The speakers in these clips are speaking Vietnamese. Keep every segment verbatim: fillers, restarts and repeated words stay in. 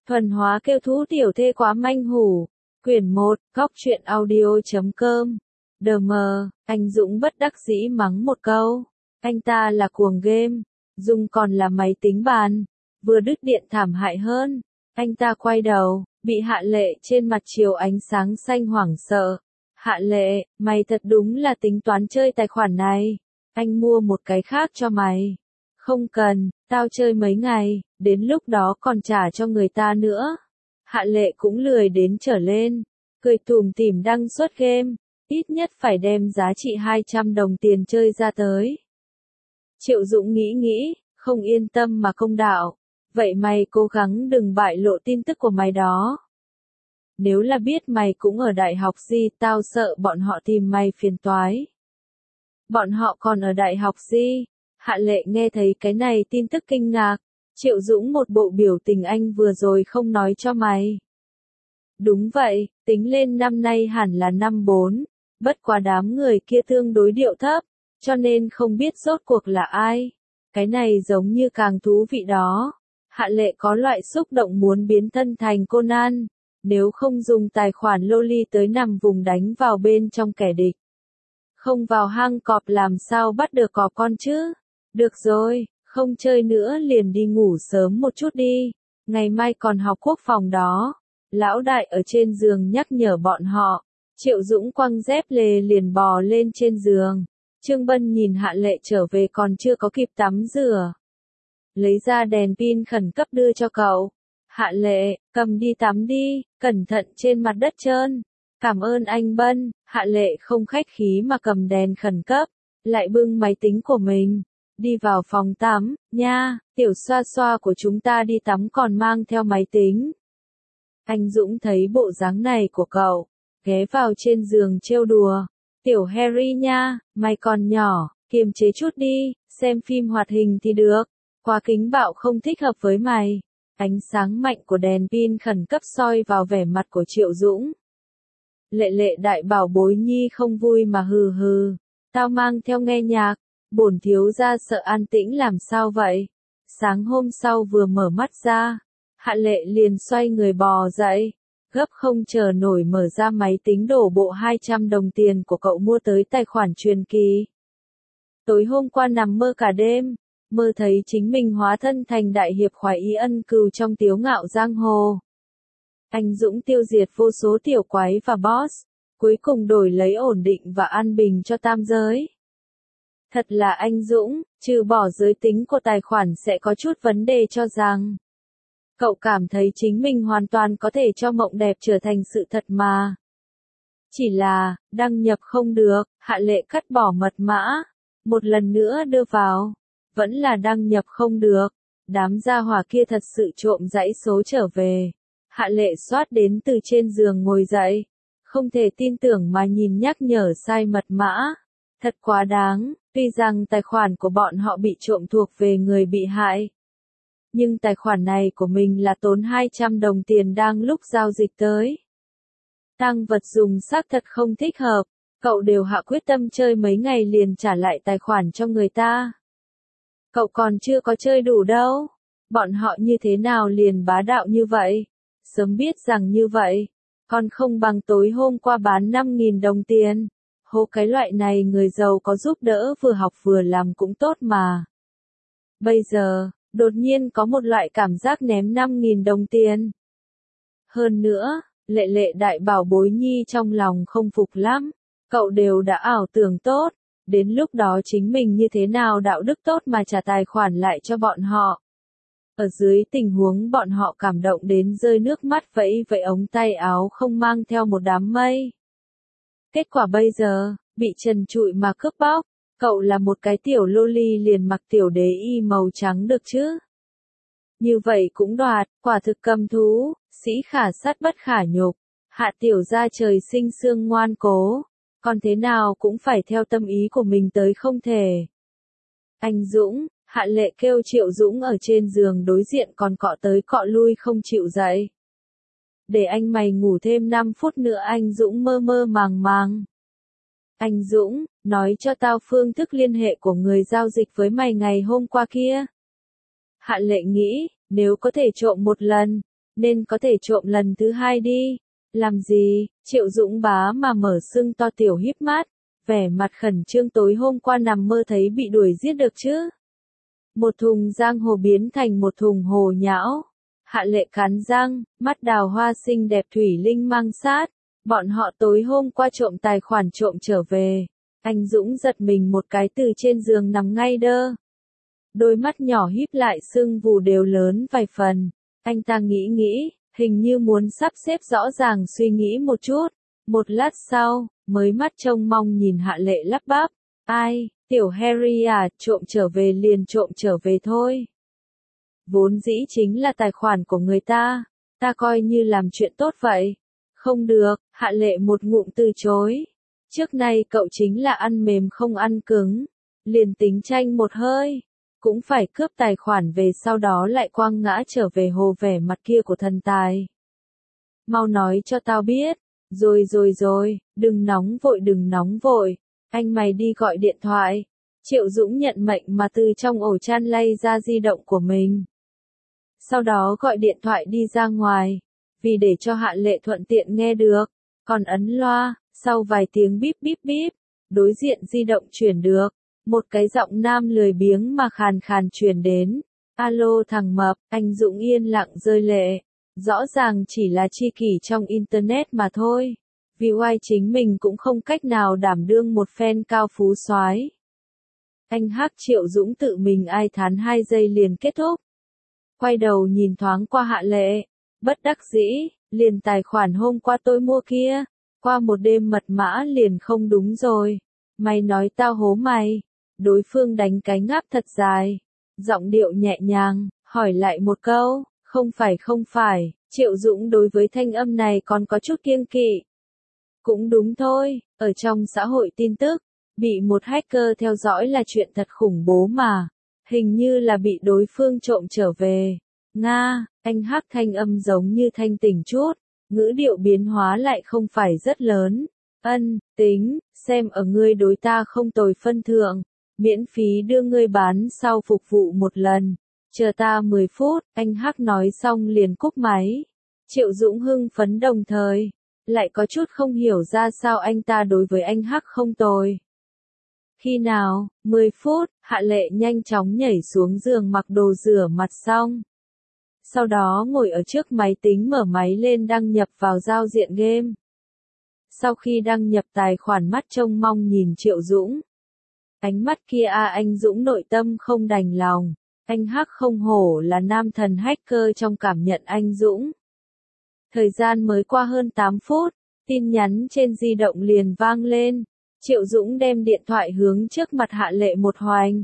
Thuần hóa kêu thú tiểu thê quá manh hủ. Quyển một, góc truyện audio chấm com. Đờ mờ, anh Dũng bất đắc dĩ mắng một câu. Anh ta là cuồng game, Dung còn là máy tính bàn. Vừa đứt điện thảm hại hơn. Anh ta quay đầu, bị Hạ Lệ trên mặt chiếu ánh sáng xanh hoảng sợ. Hạ Lệ, mày thật đúng là tính toán chơi tài khoản này. Anh mua một cái khác cho mày. Không cần, tao chơi mấy ngày, đến lúc đó còn trả cho người ta nữa. Hạ Lệ cũng lười đến trở lên, cười tủm tỉm đăng xuất game, ít nhất phải đem giá trị hai trăm đồng tiền chơi ra tới. Triệu Dũng nghĩ nghĩ, không yên tâm mà công đạo. Vậy mày cố gắng đừng bại lộ tin tức của mày đó. Nếu là biết mày cũng ở đại học gì, tao sợ bọn họ tìm mày phiền toái. Bọn họ còn ở đại học gì? Hạ Lệ nghe thấy cái này tin tức kinh ngạc. Triệu Dũng một bộ biểu tình anh vừa rồi không nói cho mày. Đúng vậy, tính lên năm nay hẳn là năm bốn. Bất quá đám người kia tương đối điệu thấp, cho nên không biết rốt cuộc là ai. Cái này giống như càng thú vị đó. Hạ Lệ có loại xúc động muốn biến thân thành Conan. Nếu không dùng tài khoản Loli tới nằm vùng đánh vào bên trong kẻ địch. Không vào hang cọp làm sao bắt được cọp con chứ? Được rồi, không chơi nữa liền đi ngủ sớm một chút đi. Ngày mai còn học quốc phòng đó. Lão đại ở trên giường nhắc nhở bọn họ. Triệu Dũng quăng dép lề liền bò lên trên giường. Trương Bân nhìn Hạ Lệ trở về còn chưa có kịp tắm rửa. Lấy ra đèn pin khẩn cấp đưa cho cậu. Hạ Lệ, cầm đi tắm đi, cẩn thận trên mặt đất trơn. Cảm ơn anh Bân. Hạ Lệ không khách khí mà cầm đèn khẩn cấp, lại bưng máy tính của mình. Đi vào phòng tắm, nha, tiểu xoa xoa của chúng ta đi tắm còn mang theo máy tính. Anh Dũng thấy bộ dáng này của cậu, ghé vào trên giường trêu đùa. Tiểu Harry nha, mày còn nhỏ, kiềm chế chút đi, xem phim hoạt hình thì được. Qua kính bạo không thích hợp với mày. Ánh sáng mạnh của đèn pin khẩn cấp soi vào vẻ mặt của Triệu Dũng. Lệ Lệ đại bảo bối nhi không vui mà hừ hừ. Tao mang theo nghe nhạc. Bổn thiếu gia sợ an tĩnh làm sao vậy? Sáng hôm sau vừa mở mắt ra, Hạ Lệ liền xoay người bò dậy, gấp không chờ nổi mở ra máy tính đổ bộ hai trăm đồng tiền của cậu mua tới tài khoản truyền kỳ. Tối hôm qua nằm mơ cả đêm, mơ thấy chính mình hóa thân thành đại hiệp khoái ý ân cừu trong Tiếu Ngạo Giang Hồ. Anh Dũng tiêu diệt vô số tiểu quái và boss, cuối cùng đổi lấy ổn định và an bình cho tam giới. Thật là anh Dũng, trừ bỏ giới tính của tài khoản sẽ có chút vấn đề cho rằng. Cậu cảm thấy chính mình hoàn toàn có thể cho mộng đẹp trở thành sự thật mà. Chỉ là, đăng nhập không được, Hạ Lệ cắt bỏ mật mã. Một lần nữa đưa vào. Vẫn là đăng nhập không được. Đám gia hỏa kia thật sự trộm dãy số trở về. Hạ Lệ xoát đến từ trên giường ngồi dậy. Không thể tin tưởng mà nhìn nhắc nhở sai mật mã. Thật quá đáng, tuy rằng tài khoản của bọn họ bị trộm thuộc về người bị hại. Nhưng tài khoản này của mình là tốn hai trăm đồng tiền đang lúc giao dịch tới. Tang vật dùng xác thật không thích hợp, cậu đều hạ quyết tâm chơi mấy ngày liền trả lại tài khoản cho người ta. Cậu còn chưa có chơi đủ đâu, bọn họ như thế nào liền bá đạo như vậy, sớm biết rằng như vậy, còn không bằng tối hôm qua bán năm nghìn đồng tiền. Hô cái loại này người giàu có giúp đỡ vừa học vừa làm cũng tốt mà. Bây giờ, đột nhiên có một loại cảm giác ném năm nghìn đồng tiền. Hơn nữa, Lệ Lệ đại bảo bối nhi trong lòng không phục lắm. Cậu đều đã ảo tưởng tốt, đến lúc đó chính mình như thế nào đạo đức tốt mà trả tài khoản lại cho bọn họ. Ở dưới tình huống bọn họ cảm động đến rơi nước mắt vẫy vẫy ống tay áo không mang theo một đám mây. Kết quả bây giờ, bị trần trụi mà cướp bóc, cậu là một cái tiểu loli liền mặc tiểu đế y màu trắng được chứ. Như vậy cũng đoạt, quả thực cầm thú, sĩ khả sát bất khả nhục, Hạ tiểu gia trời sinh xương ngoan cố, còn thế nào cũng phải theo tâm ý của mình tới không thể. Anh Dũng, Hạ Lệ kêu Triệu Dũng ở trên giường đối diện còn cọ tới cọ lui không chịu dậy. Để anh mày ngủ thêm năm phút nữa. Anh Dũng mơ mơ màng màng. Anh Dũng, nói cho tao phương thức liên hệ của người giao dịch với mày ngày hôm qua kia. Hạ Lệ nghĩ, nếu có thể trộm một lần, nên có thể trộm lần thứ hai đi. Làm gì, Triệu Dũng bá mà mở sưng to tiểu híp mắt, vẻ mặt khẩn trương tối hôm qua nằm mơ thấy bị đuổi giết được chứ. Một thùng giang hồ biến thành một thùng hồ nhão. Hạ Lệ cắn răng, mắt đào hoa xinh đẹp thủy linh mang sát. Bọn họ tối hôm qua trộm tài khoản trộm trở về. Anh Dũng giật mình một cái từ trên giường nằm ngay đơ. Đôi mắt nhỏ híp lại sưng vù đều lớn vài phần. Anh ta nghĩ nghĩ, hình như muốn sắp xếp rõ ràng suy nghĩ một chút. Một lát sau, mới mắt trông mong nhìn Hạ Lệ lắp bắp. Ai, tiểu Harry à, trộm trở về liền trộm trở về thôi. Vốn dĩ chính là tài khoản của người ta, ta coi như làm chuyện tốt vậy. Không được, Hạ Lệ một ngụm từ chối. Trước nay cậu chính là ăn mềm không ăn cứng. Liền tính tranh một hơi, cũng phải cướp tài khoản về sau đó lại quăng ngã trở về hồ vẻ mặt kia của thần tài. Mau nói cho tao biết. Rồi rồi rồi, đừng nóng vội đừng nóng vội. Anh mày đi gọi điện thoại. Triệu Dũng nhận mệnh mà từ trong ổ chăn lay ra di động của mình. Sau đó gọi điện thoại đi ra ngoài. Vì để cho Hạ Lệ thuận tiện nghe được. Còn ấn loa, sau vài tiếng bíp bíp bíp, đối diện di động chuyển được. Một cái giọng nam lười biếng mà khàn khàn truyền đến. Alo thằng mập, anh Dũng yên lặng rơi lệ. Rõ ràng chỉ là tri kỷ trong Internet mà thôi. Vì oai chính mình cũng không cách nào đảm đương một fan cao phú soái. Anh hắc Triệu Dũng tự mình ai thán hai giây liền kết thúc. Quay đầu nhìn thoáng qua Hạ Lệ. Bất đắc dĩ, liền tài khoản hôm qua tôi mua kia. Qua một đêm mật mã liền không đúng rồi. Mày nói tao hố mày. Đối phương đánh cái ngáp thật dài. Giọng điệu nhẹ nhàng, hỏi lại một câu. Không phải không phải, Triệu Dũng đối với thanh âm này còn có chút kiêng kỵ. Cũng đúng thôi, ở trong xã hội tin tức, bị một hacker theo dõi là chuyện thật khủng bố mà. Hình như là bị đối phương trộm trở về. Nga, anh hắc thanh âm giống như thanh tỉnh chút, ngữ điệu biến hóa lại không phải rất lớn. Ân, tính, xem ở ngươi đối ta không tồi phân thượng, miễn phí đưa ngươi bán sau phục vụ một lần. Chờ ta mười phút, anh hắc nói xong liền cúp máy. Triệu Dũng hưng phấn đồng thời, lại có chút không hiểu ra sao anh ta đối với anh hắc không tồi. Khi nào, mười phút, Hạ Lệ nhanh chóng nhảy xuống giường mặc đồ rửa mặt xong. Sau đó ngồi ở trước máy tính mở máy lên đăng nhập vào giao diện game. Sau khi đăng nhập tài khoản mắt trông mong nhìn Triệu Dũng. Ánh mắt kia a à, anh Dũng nội tâm không đành lòng. Anh hắc không hổ là nam thần hacker trong cảm nhận anh Dũng. Thời gian mới qua hơn tám phút, tin nhắn trên di động liền vang lên. Triệu Dũng đem điện thoại hướng trước mặt Hạ Lệ một hoành.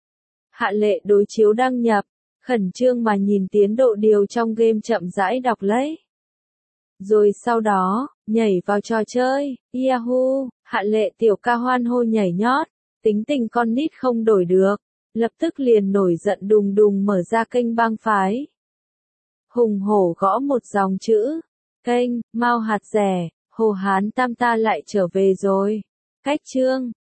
Hạ Lệ đối chiếu đăng nhập, khẩn trương mà nhìn tiến độ điều trong game chậm rãi đọc lấy. Rồi sau đó, nhảy vào trò chơi, Yahoo, Hạ Lệ tiểu ca hoan hô nhảy nhót, tính tình con nít không đổi được. Lập tức liền nổi giận đùng đùng mở ra kênh bang phái. Hùng hổ gõ một dòng chữ. Kênh, mau hạt rẻ, Hồ Hán Tam ta lại trở về rồi. Cách chương.